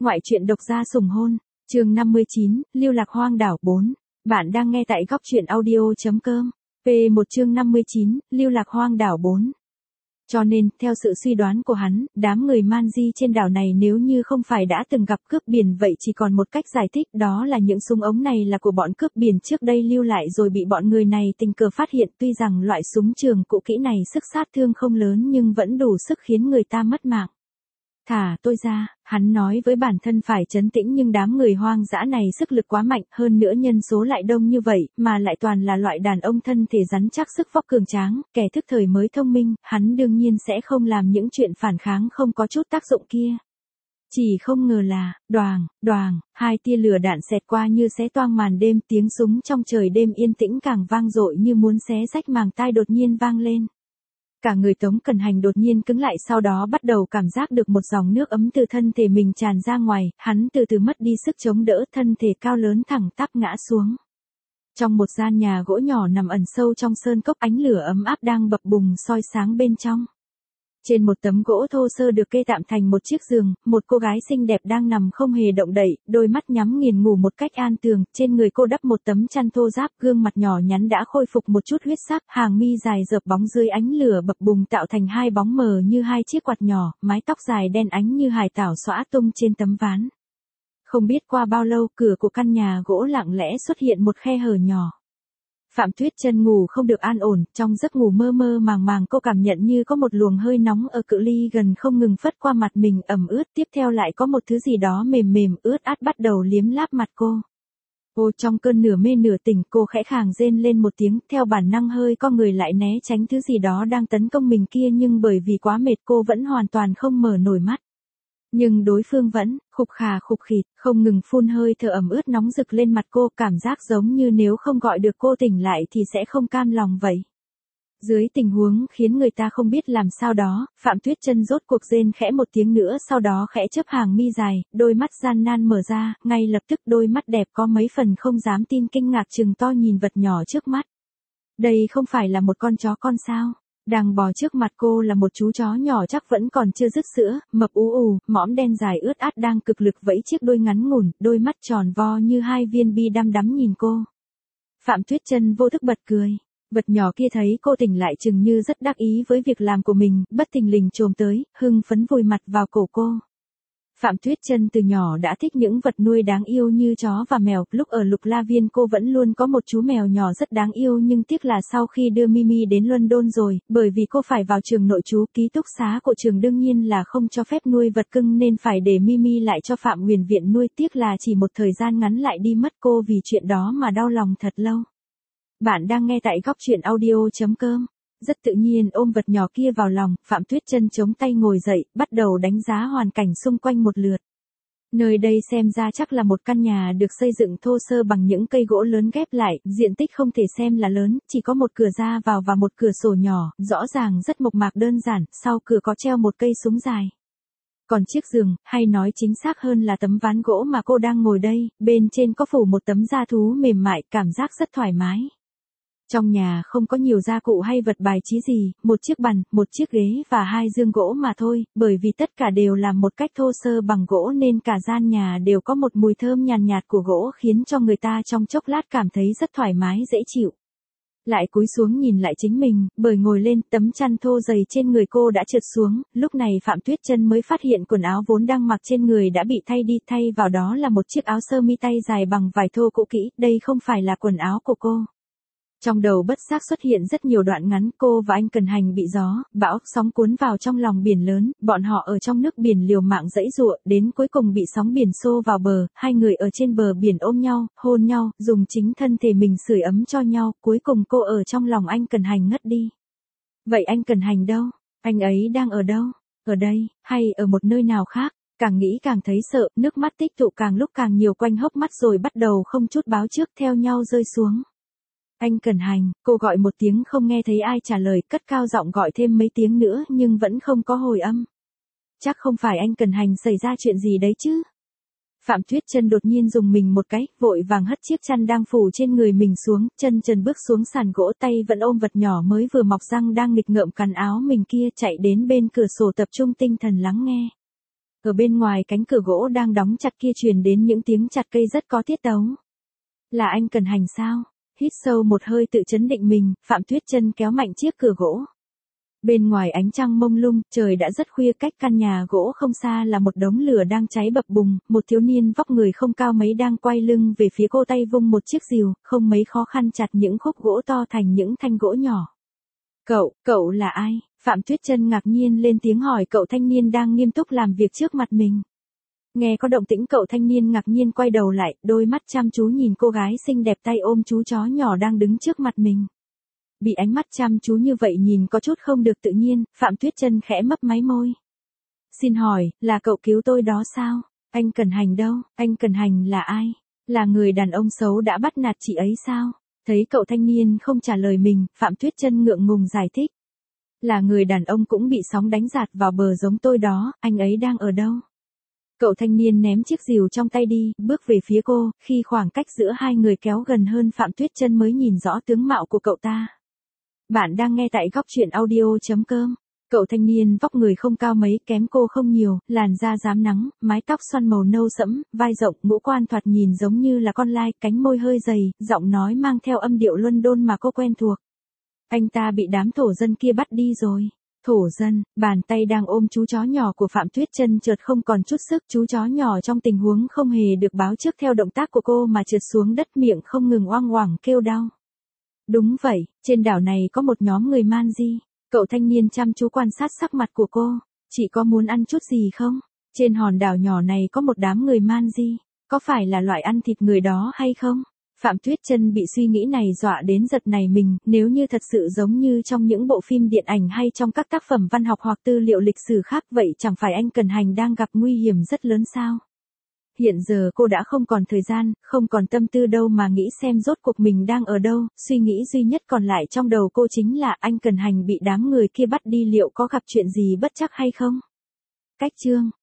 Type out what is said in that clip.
Ngoại truyện độc gia sủng hôn, chương 59, Lưu lạc hoang đảo 4. Bạn đang nghe tại góc truyện audio.com. P1 chương 59, Lưu lạc hoang đảo 4. Cho nên, theo sự suy đoán của hắn, đám người man di trên đảo này nếu như không phải đã từng gặp cướp biển vậy chỉ còn một cách giải thích, đó là những súng ống này là của bọn cướp biển trước đây lưu lại rồi bị bọn người này tình cờ phát hiện. Tuy rằng loại súng trường cũ kỹ này sức sát thương không lớn nhưng vẫn đủ sức khiến người ta mất mạng. Thả tôi ra, hắn nói với bản thân phải trấn tĩnh, nhưng đám người hoang dã này sức lực quá mạnh, hơn nữa nhân số lại đông như vậy, mà lại toàn là loại đàn ông thân thể rắn chắc sức vóc cường tráng, kẻ thức thời mới thông minh, hắn đương nhiên sẽ không làm những chuyện phản kháng không có chút tác dụng kia. Chỉ không ngờ là, đoàng, hai tia lửa đạn xẹt qua như xé toang màn đêm, tiếng súng trong trời đêm yên tĩnh càng vang dội như muốn xé rách màng tai đột nhiên vang lên. Cả người Tống Cẩn Hành đột nhiên cứng lại, sau đó bắt đầu cảm giác được một dòng nước ấm từ thân thể mình tràn ra ngoài, hắn từ từ mất đi sức chống đỡ, thân thể cao lớn thẳng tắp ngã xuống. Trong một gian nhà gỗ nhỏ nằm ẩn sâu trong sơn cốc, ánh lửa ấm áp đang bập bùng soi sáng bên trong. Trên một tấm gỗ thô sơ được kê tạm thành một chiếc giường, một cô gái xinh đẹp đang nằm không hề động đậy, đôi mắt nhắm nghiền ngủ một cách an tường, trên người cô đắp một tấm chăn thô ráp, gương mặt nhỏ nhắn đã khôi phục một chút huyết sắc, hàng mi dài rợp bóng dưới ánh lửa bập bùng tạo thành hai bóng mờ như hai chiếc quạt nhỏ, mái tóc dài đen ánh như hải tảo xõa tung trên tấm ván. Không biết qua bao lâu, cửa của căn nhà gỗ lặng lẽ xuất hiện một khe hở nhỏ. Phạm Tuyết Chân ngủ không được an ổn, trong giấc ngủ mơ mơ màng màng cô cảm nhận như có một luồng hơi nóng ở cự ly gần không ngừng phất qua mặt mình, ẩm ướt, tiếp theo lại có một thứ gì đó mềm mềm ướt át bắt đầu liếm láp mặt cô. Trong cơn nửa mê nửa tỉnh, cô khẽ khàng rên lên một tiếng, theo bản năng hơi co người lại né tránh thứ gì đó đang tấn công mình kia, nhưng bởi vì quá mệt cô vẫn hoàn toàn không mở nổi mắt. Nhưng đối phương vẫn, khục khà khục khịt, không ngừng phun hơi thở ẩm ướt nóng rực lên mặt cô, cảm giác giống như nếu không gọi được cô tỉnh lại thì sẽ không cam lòng vậy. Dưới tình huống khiến người ta không biết làm sao đó, Phạm Tuyết Chân rốt cuộc rên khẽ một tiếng nữa, sau đó khẽ chớp hàng mi dài, đôi mắt gian nan mở ra, ngay lập tức đôi mắt đẹp có mấy phần không dám tin kinh ngạc trừng to nhìn vật nhỏ trước mắt. Đây không phải là một con chó con sao? Đang bò trước mặt cô là một chú chó nhỏ chắc vẫn còn chưa dứt sữa, mập ú, mõm đen dài ướt át đang cực lực vẫy chiếc đuôi ngắn ngủn, đôi mắt tròn vo như hai viên bi đăm đắm nhìn cô. Phạm Tuyết Chân vô thức bật cười. Vật nhỏ kia thấy cô tỉnh lại chừng như rất đắc ý với việc làm của mình, bất thình lình chồm tới, hưng phấn vùi mặt vào cổ cô. Phạm Tuyết Chân từ nhỏ đã thích những vật nuôi đáng yêu như chó và mèo, lúc ở Lục La Viên cô vẫn luôn có một chú mèo nhỏ rất đáng yêu, nhưng tiếc là sau khi đưa Mimi đến London rồi, bởi vì cô phải vào trường nội trú, ký túc xá của trường đương nhiên là không cho phép nuôi vật cưng nên phải để Mimi lại cho Phạm Huyền Viện nuôi, tiếc là chỉ một thời gian ngắn lại đi mất, cô vì chuyện đó mà đau lòng thật lâu. Bạn đang nghe tại góc truyện audio.com. Rất tự nhiên ôm vật nhỏ kia vào lòng, Phạm Tuyết Chân chống tay ngồi dậy, bắt đầu đánh giá hoàn cảnh xung quanh một lượt. Nơi đây xem ra chắc là một căn nhà được xây dựng thô sơ bằng những cây gỗ lớn ghép lại, diện tích không thể xem là lớn, chỉ có một cửa ra vào và một cửa sổ nhỏ, rõ ràng rất mộc mạc đơn giản, sau cửa có treo một cây súng dài. Còn chiếc giường, hay nói chính xác hơn là tấm ván gỗ mà cô đang ngồi đây, bên trên có phủ một tấm da thú mềm mại, cảm giác rất thoải mái. Trong nhà không có nhiều gia cụ hay vật bài trí gì, một chiếc bàn, một chiếc ghế và hai giường gỗ mà thôi, bởi vì tất cả đều làm một cách thô sơ bằng gỗ nên cả gian nhà đều có một mùi thơm nhàn nhạt của gỗ khiến cho người ta trong chốc lát cảm thấy rất thoải mái dễ chịu. Lại cúi xuống nhìn lại chính mình, bởi ngồi lên, tấm chăn thô dày trên người cô đã trượt xuống, lúc này Phạm Tuyết Chân mới phát hiện quần áo vốn đang mặc trên người đã bị thay đi, thay vào đó là một chiếc áo sơ mi tay dài bằng vải thô cũ kỹ, đây không phải là quần áo của cô. Trong đầu bất giác xuất hiện rất nhiều đoạn ngắn, cô và anh Cẩn Hành bị gió, bão, sóng cuốn vào trong lòng biển lớn, bọn họ ở trong nước biển liều mạng giãy giụa, đến cuối cùng bị sóng biển xô vào bờ, hai người ở trên bờ biển ôm nhau, hôn nhau, dùng chính thân thể mình sưởi ấm cho nhau, cuối cùng cô ở trong lòng anh Cẩn Hành ngất đi. Vậy anh Cẩn Hành đâu? Anh ấy đang ở đâu? Ở đây, hay ở một nơi nào khác? Càng nghĩ càng thấy sợ, nước mắt tích tụ càng lúc càng nhiều quanh hốc mắt rồi bắt đầu không chút báo trước theo nhau rơi xuống. Anh Cẩn Hành, cô gọi một tiếng không nghe thấy ai trả lời, cất cao giọng gọi thêm mấy tiếng nữa nhưng vẫn không có hồi âm. Chắc không phải anh Cẩn Hành xảy ra chuyện gì đấy chứ? Phạm Tuyết Chân đột nhiên dùng mình một cái, vội vàng hất chiếc chăn đang phủ trên người mình xuống, chân trần bước xuống sàn gỗ, tay vẫn ôm vật nhỏ mới vừa mọc răng đang nghịch ngợm cắn áo mình kia, chạy đến bên cửa sổ tập trung tinh thần lắng nghe. Ở bên ngoài cánh cửa gỗ đang đóng chặt kia truyền đến những tiếng chặt cây rất có tiết tấu. Là anh Cần Hành sao? Hít sâu một hơi tự trấn định mình, Phạm Tuyết Chân kéo mạnh chiếc cửa gỗ. Bên ngoài ánh trăng mông lung, trời đã rất khuya, cách căn nhà gỗ không xa là một đống lửa đang cháy bập bùng, một thiếu niên vóc người không cao mấy đang quay lưng về phía cô, tay vung một chiếc rìu, không mấy khó khăn chặt những khúc gỗ to thành những thanh gỗ nhỏ. Cậu là ai? Phạm Tuyết Chân ngạc nhiên lên tiếng hỏi cậu thanh niên đang nghiêm túc làm việc trước mặt mình. Nghe có động tĩnh, cậu thanh niên ngạc nhiên quay đầu lại, đôi mắt chăm chú nhìn cô gái xinh đẹp tay ôm chú chó nhỏ đang đứng trước mặt mình. Bị ánh mắt chăm chú như vậy nhìn có chút không được tự nhiên, Phạm Tuyết Chân khẽ mấp máy môi. Xin hỏi, là cậu cứu tôi đó sao? Anh Cần Hành đâu? Anh Cần Hành là ai? Là người đàn ông xấu đã bắt nạt chị ấy sao? Thấy cậu thanh niên không trả lời mình, Phạm Tuyết Chân ngượng ngùng giải thích. Là người đàn ông cũng bị sóng đánh dạt vào bờ giống tôi đó, anh ấy đang ở đâu? Cậu thanh niên ném chiếc rìu trong tay đi, bước về phía cô, khi khoảng cách giữa hai người kéo gần hơn Phạm Tuyết Chân mới nhìn rõ tướng mạo của cậu ta. Bạn đang nghe tại góc truyện audio.com. Cậu thanh niên vóc người không cao mấy, kém cô không nhiều, làn da rám nắng, mái tóc xoăn màu nâu sẫm, vai rộng, ngũ quan thoạt nhìn giống như là con lai, cánh môi hơi dày, giọng nói mang theo âm điệu London mà cô quen thuộc. Anh ta bị đám thổ dân kia bắt đi rồi. Thổ dân, bàn tay đang ôm chú chó nhỏ của Phạm Tuyết Chân chợt không còn chút sức, chú chó nhỏ trong tình huống không hề được báo trước theo động tác của cô mà trượt xuống đất, miệng không ngừng oang oảng kêu đau. Đúng vậy, trên đảo này có một nhóm người man di. Cậu thanh niên chăm chú quan sát sắc mặt của cô. Chị có muốn ăn chút gì không? Trên hòn đảo nhỏ này có một đám người man di. Có phải là loại ăn thịt người đó hay không? Phạm Tuyết Chân bị suy nghĩ này dọa đến giật nảy mình, nếu như thật sự giống như trong những bộ phim điện ảnh hay trong các tác phẩm văn học hoặc tư liệu lịch sử khác, vậy chẳng phải anh Cần Hành đang gặp nguy hiểm rất lớn sao? Hiện giờ cô đã không còn thời gian, không còn tâm tư đâu mà nghĩ xem rốt cuộc mình đang ở đâu, suy nghĩ duy nhất còn lại trong đầu cô chính là anh Cần Hành bị đám người kia bắt đi liệu có gặp chuyện gì bất trắc hay không? Cách chương